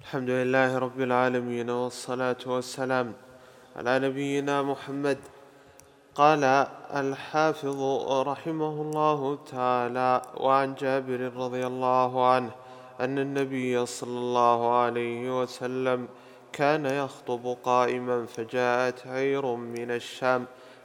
الحمد لله رب العالمين، والصلاة والسلام على نبينا محمد. قال الحافظ رحمه الله تعالى: وعن جابر رضي الله عنه أن النبي صلى الله عليه وسلم كان يخطب قائما فجاءت عير من الشام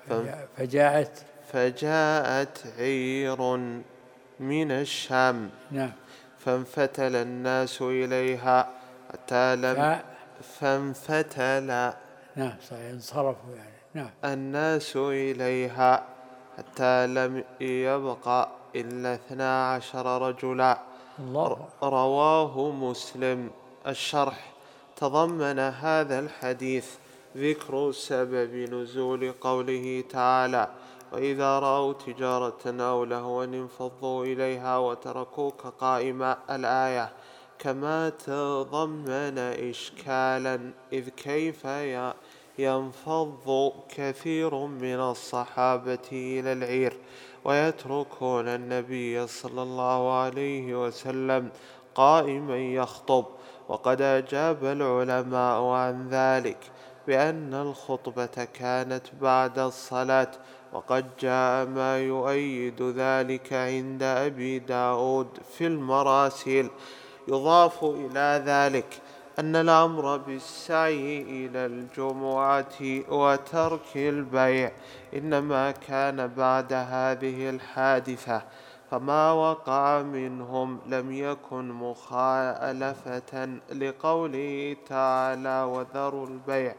فجاءت عير من الشام نعم. فانفتل الناس إليها حتى لم فانفتل نعم صحيح، انصرفوا يعني. نعم. الناس إليها حتى لم يبق إلا 12 رجلا. الله. رواه مسلم. الشرح: تضمن هذا الحديث ذكر سبب نزول قوله تعالى: وإذا رأوا تجارة أو لهوا انفضوا إليها وتركوك قائما، الآية، كما تضمن إشكالا، إذ كيف ينفض كثير من الصحابة إلى العير ويتركون النبي صلى الله عليه وسلم قائما يخطب؟ وقد أجاب العلماء عن ذلك بأن الخطبة كانت بعد الصلاة، وقد جاء ما يؤيد ذلك عند أبي داود في المراسيل. يضاف إلى ذلك أن الأمر بالسعي إلى الجمعة وترك البيع إنما كان بعد هذه الحادثة، فما وقع منهم لم يكن مخالفة لقوله تعالى: وذروا البيع.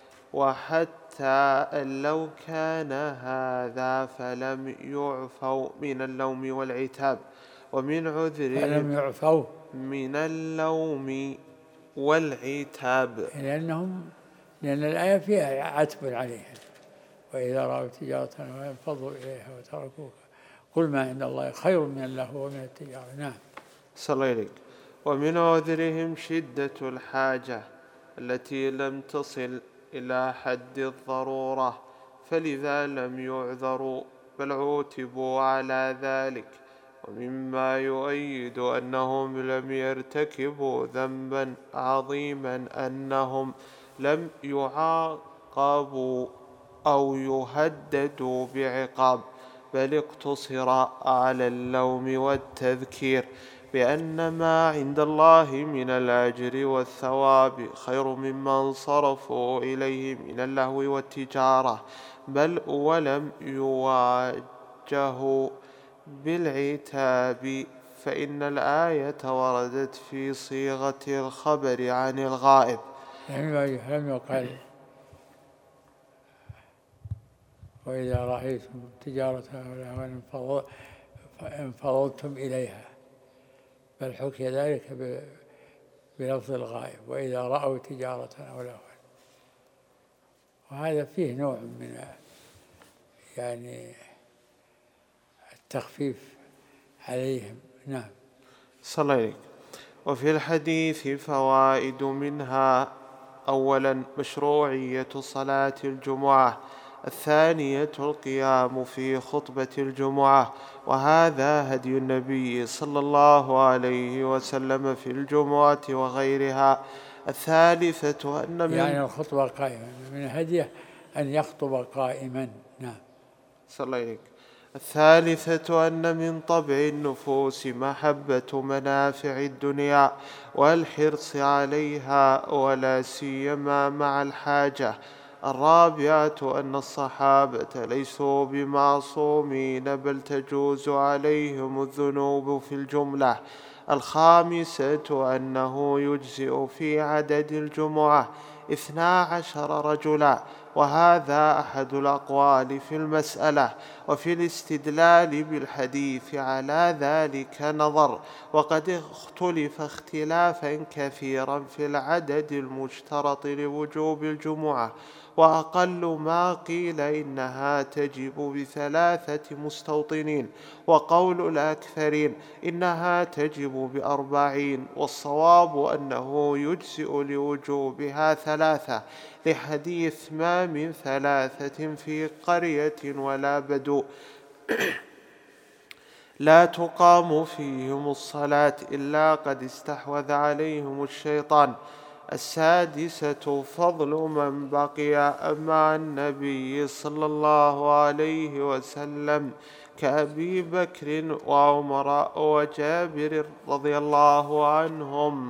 وحتى لو كان هذا فلم يعفوا من اللوم والعتاب ومن عذرهم، فلم يعفوا من اللوم والعتاب، لأن الآية فيها عتب عليها: وإذا رأوا تجارة انفضوا إليها وتركوك قل ما عند الله خير من اللهو ومن التجارة. نعم. صلى عليك. ومن عذرهم شدة الحاجة التي لم تصل إلى حد الضرورة، فلذا لم يعذروا بل عوتبوا على ذلك. ومما يؤيد أنهم لم يرتكبوا ذنبا عظيما أنهم لم يعاقبوا أو يهددوا بعقاب، بل اقتصر على اللوم والتذكير بأن ما عند الله من الأجر والثواب خير مما انصرفوا إليه من اللهو والتجارة، بل ولم يواجهوا بالعتاب، فإن الآية وردت في صيغة الخبر عن الغائب. لم يقل وإذا رأيتم تجارة أو انفضلتم إليها، بل حكي ذلك بلفظ الغائب: وإذا رأوا تجارة أو لهوا. وهذا فيه نوع من يعني التخفيف عليهم. نعم. صلى عليك. وفي الحديث فوائد، منها: أولا مشروعية صلاة الجمعة، الثانية القيام في خطبة الجمعة، وهذا هدي النبي صلى الله عليه وسلم في الجمعة وغيرها. الثالثة أن يعني الخطبة قائمة، من هديه أن يخطب قائما. نعم. صلى عليك. الثالثة أن من طبع النفوس محبة منافع الدنيا والحرص عليها، ولا سيما مع الحاجة. الرابعة أن الصحابة ليسوا بمعصومين، بل تجوز عليهم الذنوب في الجملة. الخامسة أنه يجزئ في عدد الجمعة 12 رجلا، وهذا أحد الأقوال في المسألة. وفي الاستدلال بالحديث على ذلك نظر، وقد اختلف اختلافا كثيرا في العدد المشترط لوجوب الجمعة، وأقل ما قيل إنها تجب ب3 مستوطنين، وقول الأكثرين إنها تجب ب40، والصواب أنه يجزئ لوجوبها 3، لحديث: ما من 3 في قرية ولا بدو لا تقام فيهم الصلاة إلا قد استحوذ عليهم الشيطان. 6. فضل من بقي مع النبي صلى الله عليه وسلم كأبي بكر وعمر وجابر رضي الله عنهم.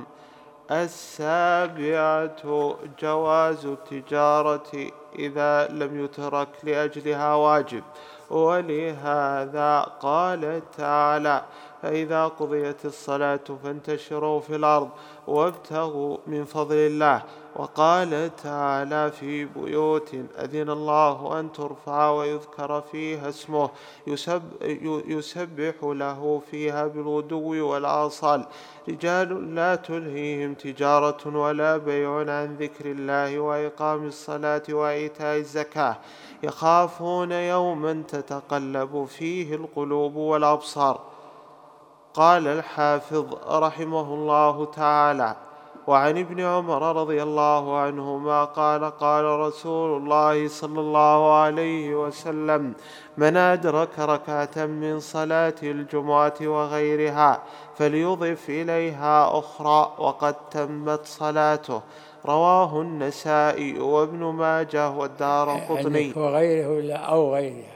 7. جواز التجارة إذا لم يترك لأجلها واجب، ولهذا قال تعالى: فإذا قضيت الصلاة فانتشروا في الأرض وابتغوا من فضل الله. وقال تعالى: في بيوت أذن الله أن ترفع ويذكر فيها اسمه يسبح له فيها بالغدو والآصال رجال لا تلهيهم تجارة ولا بيع عن ذكر الله وإقام الصلاة وإيتاء الزكاة يخافون يوما تتقلب فيه القلوب والأبصار. قال الحافظ رحمه الله تعالى: وعن ابن عمر رضي الله عنهما قال: قال رسول الله صلى الله عليه وسلم: من أدرك ركعة من صلاة الجمعة وغيرها فليضف إليها أخرى وقد تمت صلاته. رواه النسائي وابن ماجه والدارقطني. وغيره ولا أو غيرها؟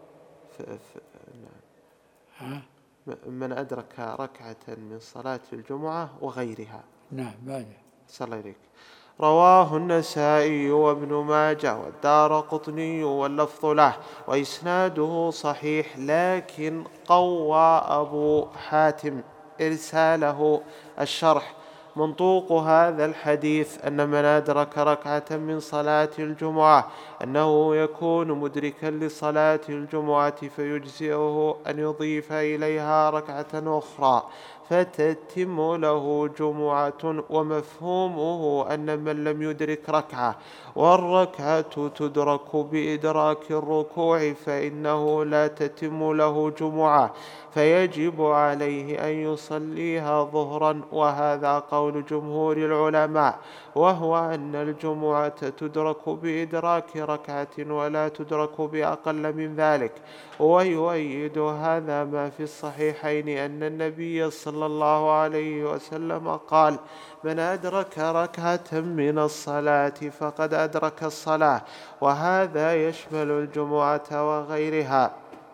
من أدرك ركعة من صلاة الجمعة وغيرها. نعم. صلى الله عليك. رواه النسائي وابن ماجه والدارقطني واللفظ له وإسناده صحيح، لكن قوى أبو حاتم إرساله الشرح. منطوق هذا الحديث أن من أدرك ركعة من صلاة الجمعة أنه يكون مدركا لصلاة الجمعة فيجزئه أن يضيف إليها ركعة أخرى فتتم له جمعة، ومفهومه أن من لم يدرك ركعة والركعة تدرك بإدراك الركوع فإنه لا تتم له جمعة فيجب عليه أن يصليها ظهرا. وهذا قول جمهور العلماء، وهو أن الجمعة تدرك بإدراك ركعة ولا تدرك بأقل من ذلك. ويؤيد هذا ما في الصحيحين أن النبي صلى الله عليه وسلم قال: من أدرك ركعة من الصلاة فقد أدرك الصلاة. وهذا يشمل الجمعة وغيرها.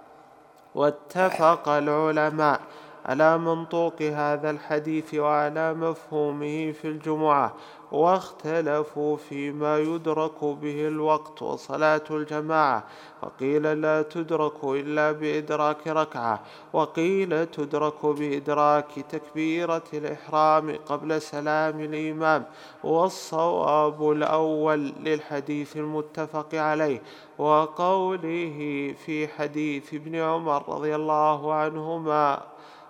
واتفق العلماء على منطوق هذا الحديث وعلى مفهومه في الجمعة، واختلفوا فيما يدرك به الوقت وصلاة الجماعة، فقيل لا تدرك إلا بإدراك ركعة، وقيل تدرك بإدراك تكبيرة الإحرام قبل سلام الإمام. والصواب الأول للحديث المتفق عليه وقوله في حديث ابن عمر رضي الله عنهما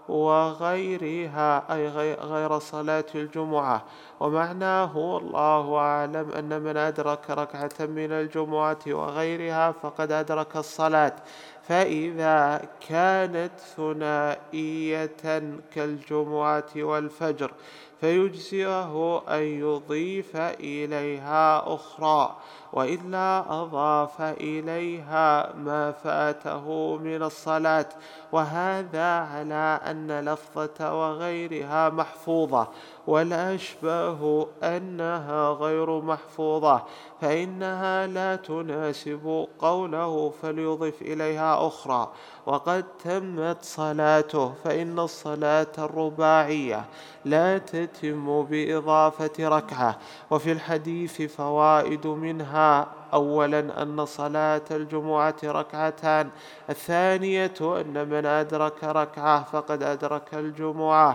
وغيرها، أي غير صلاة الجمعة. ومعناه والله أعلم أن من أدرك ركعة من الجمعة وغيرها فقد أدرك الصلاة، فإذا كانت ثنائية كالجمعة والفجر فيجزئه أن يضيف إليها أخرى، وإلا أضاف إليها ما فاته من الصلاة. وهذا على أن لفظة وغيرها محفوظة، والأشبه أنها غير محفوظة، فإنها لا تناسب قوله فليضف إليها أخرى وقد تمت صلاته، فإن الصلاة الرباعية لا تتم بإضافة ركعة. وفي الحديث فوائد منها: أولا أن صلاة الجمعة ركعتان، الثانية أن من أدرك ركعة فقد أدرك الجمعة،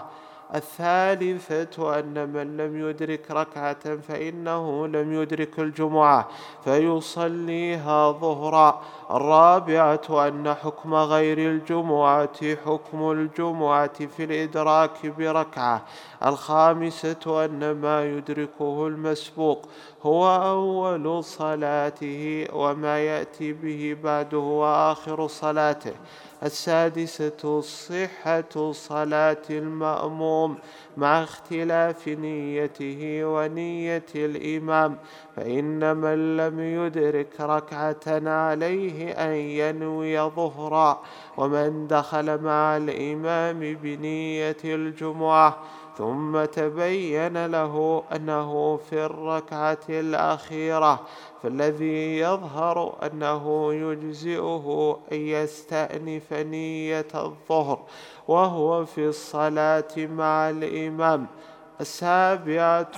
الثالثة أن من لم يدرك ركعة فإنه لم يدرك الجمعة فيصليها ظهرا، الرابعة أن حكم غير الجمعة حكم الجمعة في الإدراك بركعة، الخامسة أن ما يدركه المسبوق هو أول صلاته وما يأتي به بعده وآخر صلاته، السادسة صحة صلاة المأموم مع اختلاف نيته ونية الإمام، فإن من لم يدرك ركعة عليه أن ينوي ظهرا، ومن دخل مع الإمام بنية الجمعة ثم تبين له أنه في الركعة الأخيرة فالذي يظهر أنه يجزئه أن يستأنف نية الظهر وهو في الصلاة مع الإمام. السابعة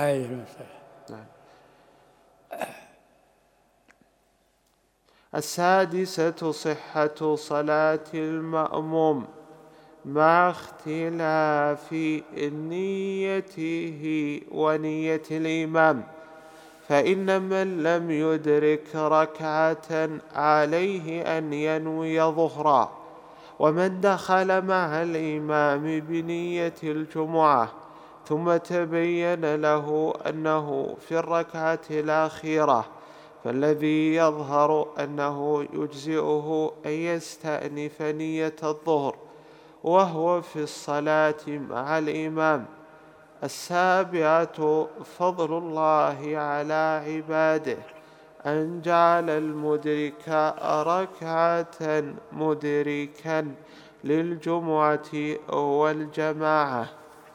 السادسة صحة صلاة المأموم مع اختلاف نيته ونية الإمام، فإن من لم يدرك ركعة عليه أن ينوي ظهرا، ومن دخل مع الإمام بنية الجمعة ثم تبين له أنه في الركعة الأخيرة فالذي يظهر أنه يجزئه أن يستأنف نية الظهر وهو في الصلاة مع الإمام. السابعة فضل الله على عباده أن جعل المدرك ركعة مدركا للجمعة والجماعة.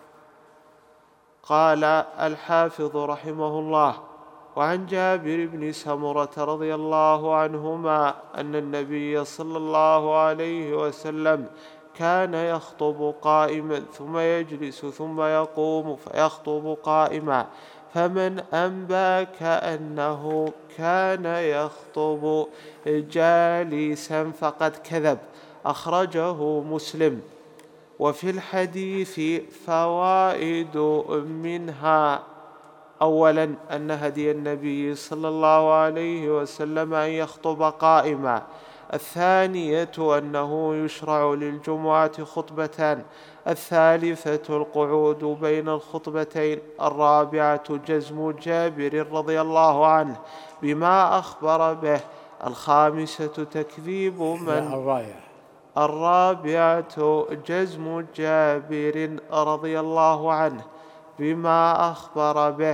قال الحافظ رحمه الله: وعن جابر بن سمرة رضي الله عنهما أن النبي صلى الله عليه وسلم كان يخطب قائما ثم يجلس ثم يقوم فيخطب قائما، فمن أنباك أنه كان يخطب جالسا فقد كذب. أخرجه مسلم. وفي الحديث فوائد منها: أولا أن هدي النبي صلى الله عليه وسلم أن يخطب قائما. الثانية أنه يشرع للجمعة خطبتان. الثالثة القعود بين الخطبتين. الرابعة جزم جابر رضي الله عنه بما أخبر به. الخامسة تكذيب من الرابعة جزم جابر رضي الله عنه بما أخبر به.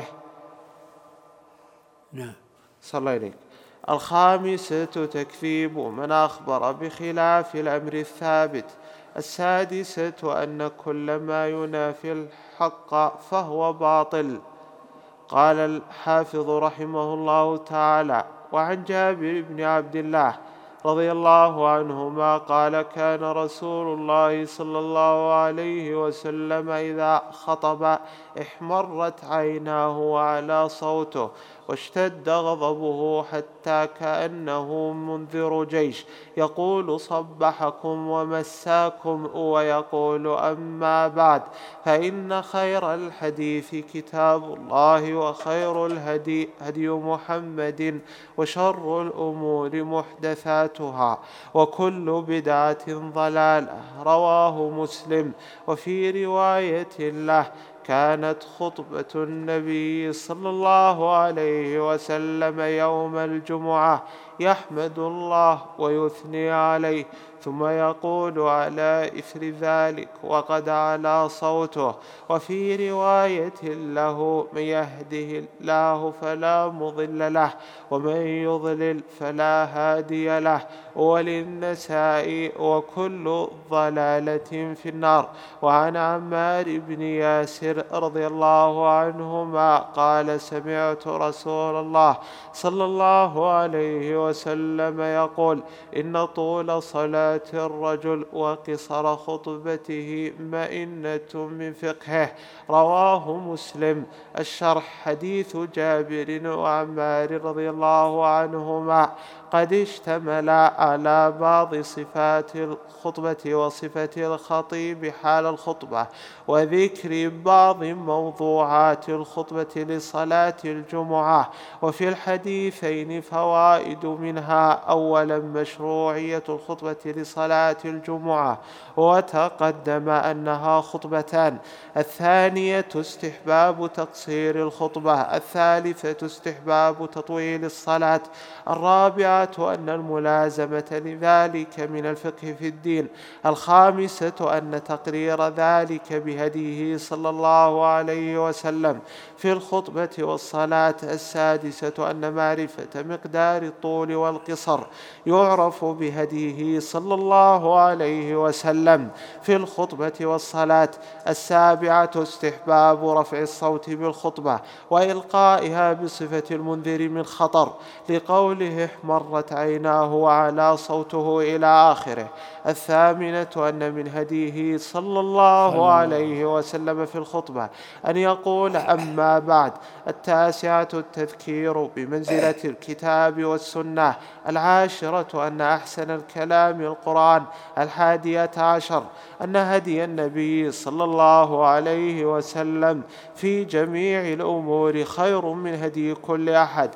نعم. صلى الله عليه. الخامسة تكذيب من أخبر بخلاف الأمر الثابت. السادسة أن كل ما ينافي الحق فهو باطل. قال الحافظ رحمه الله تعالى: وعن جابر بن عبد الله رضي الله عنهما قال: كان رسول الله صلى الله عليه وسلم إذا خطب احمرت عيناه وعلى صوته واشتد غضبه حتى كأنه منذر جيش، يقول: صبحكم ومساكم، ويقول: أما بعد، فإن خير الحديث كتاب الله، وخير الهدي هدي محمد، وشر الأمور محدثاتها، وكل بدعة ضلالة. رواه مسلم. وفي رواية له: كانت خطبة النبي صلى الله عليه وسلم يوم الجمعة يحمد الله ويثني عليه، ثم يقول على إثر ذلك وقد على صوته. وفي رواية له: من يهده الله فلا مضل له، ومن يضلل فلا هادي له. وللنسائي: وكل ضلالة في النار. وعن عمار بن ياسر رضي الله عنهما قال: سمعت رسول الله صلى الله عليه وسلم يقول: إن طول صلاة الرجل وقصر خطبته مئنة من فقهه. رواه مسلم. الشرح: حديث جابر وعمار رضي الله عنهما قد اشتمل على بعض صفات الخطبة وصفة الخطيب حال الخطبة، وذكر بعض موضوعات الخطبة لصلاة الجمعة. وفي الحديثين فوائد منها: أولا مشروعية الخطبة صلاة الجمعة، وتقدم أنها خطبتان. الثانية استحباب تقصير الخطبة. الثالثة استحباب تطويل الصلاة. الرابعة أن الملازمة لذلك من الفقه في الدين. الخامسة أن تقرير ذلك بهديه صلى الله عليه وسلم في الخطبة والصلاة. السادسة أن معرفة مقدار الطول والقصر يعرف بهديه صلى الله عليه وسلم في الخطبة والصلاة. السابعة استحباب رفع الصوت بالخطبة وإلقائها بصفة المنذر من خطر، لقوله احمرت عيناه وعلى صوته إلى آخره. الثامنة أن من هديه صلى الله عليه وسلم في الخطبة أن يقول أما بعد. التاسعة التذكير بمنزلة الكتاب والسنة. العاشرة أن أحسن الكلام القرآن. 11 أن هدي النبي صلى الله عليه وسلم في جميع الأمور خير من هدي كل أحد.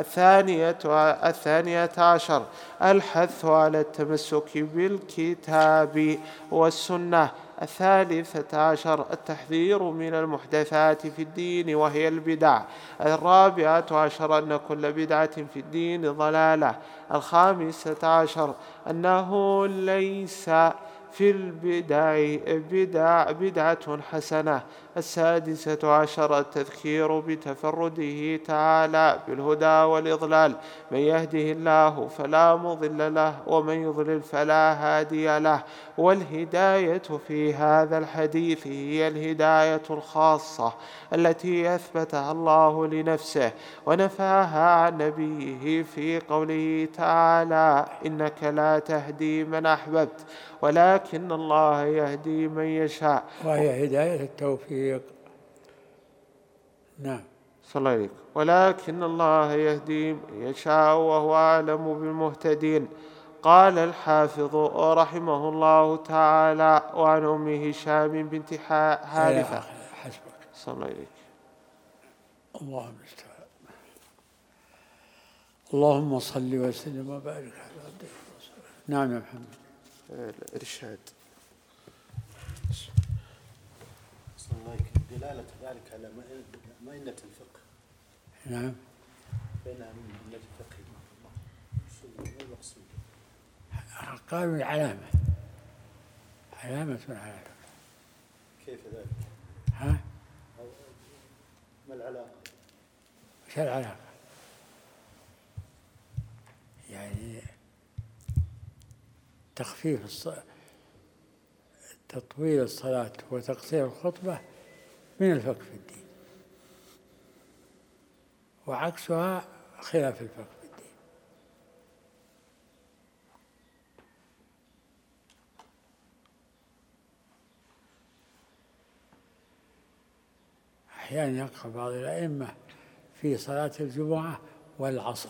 12 الحث على التمسك بالكتاب والسنة. 13 التحذير من المحدثات في الدين وهي البدع. 14 أن كل بدعة في الدين ضلالة. 15 أنه ليس في البدع بدعة حسنة. 16 التذكير بتفرده تعالى بالهدى والإضلال. من يهده الله فلا مضل له ومن يضلل فلا هادي له. والهداية في هذا الحديث هي الهداية الخاصة التي أثبتها الله لنفسه ونفاها عن نبيه في قوله تعالى إنك لا تهدي من أحببت ولكن الله يهدي من يشاء، وهي هداية التوفيق. نعم. صلى الله عليه. ولكن الله يهدي من يشاء وهو أعلم بالمهتدين. قال الحافظ رحمه الله تعالى وعن أم هشام بنت حارثة. حسبك. صلى الله عليه. اللهم استعان. اللهم صل وسلم وبارك على عبدك ورسولك. نعم يا محمد. الإرشاد. دلالة ذلك على مئنة الفقه. نعم. بينها من مئنة الفقه المقصود. قالوا علامة على فقه. كيف ذلك؟ ها؟ ما العلاقة؟ وش العلاقة؟ يعني تخفيف تطويل الصلاة وتقصير الخطبة من الفقه في الدين، وعكسها خلاف الفقه في الدين. أحيانا يقع بعض الأئمة في صلاة الجمعة والعصر،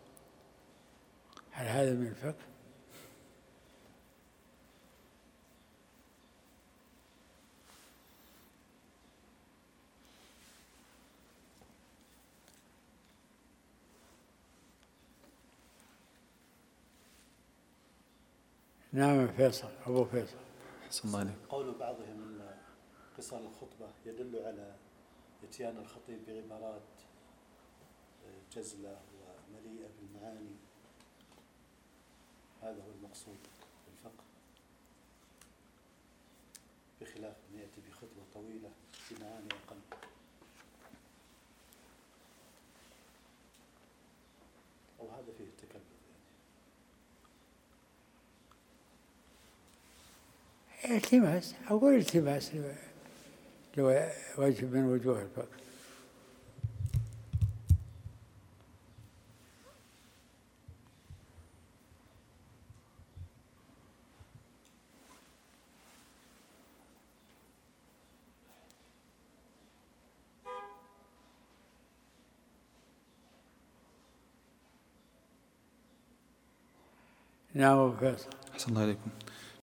هل هذا من الفقه؟ نعم فيصل، أبو فيصل. حسن الله عليك. قول بعضهم أن قصار الخطبة يدل على إتيان الخطيب بعبارات جزلة ومليئة بالمعاني، هذا هو المقصود بالفقه، بخلاف أن يأتي بخطبة طويلة بمعاني أقل. أو هذا فيه التكلف يعني. التماس، أقول التماس لوجه من وجوه الفقه. نعم أبو فيصل. حسن الله عليكم.